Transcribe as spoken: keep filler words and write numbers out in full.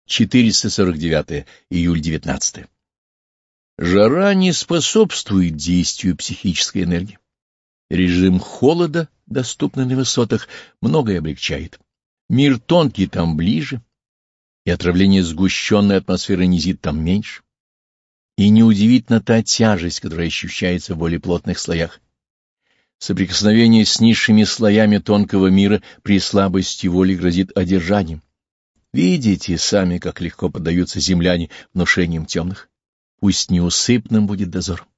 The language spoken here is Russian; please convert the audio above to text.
четыреста сорок девятое. Июль девятнадцатое. Жара не способствует действию психической энергии. Режим холода, доступный на высотах, многое облегчает. Мир тонкий там ближе, и отравление сгущенной атмосферы низит там меньше. И неудивительна та тяжесть, которая ощущается в более плотных слоях. Соприкосновение с низшими слоями тонкого мира при слабости воли грозит одержанием. Видите сами, как легко поддаются земляне внушениям темных. Пусть неусыпным будет дозор.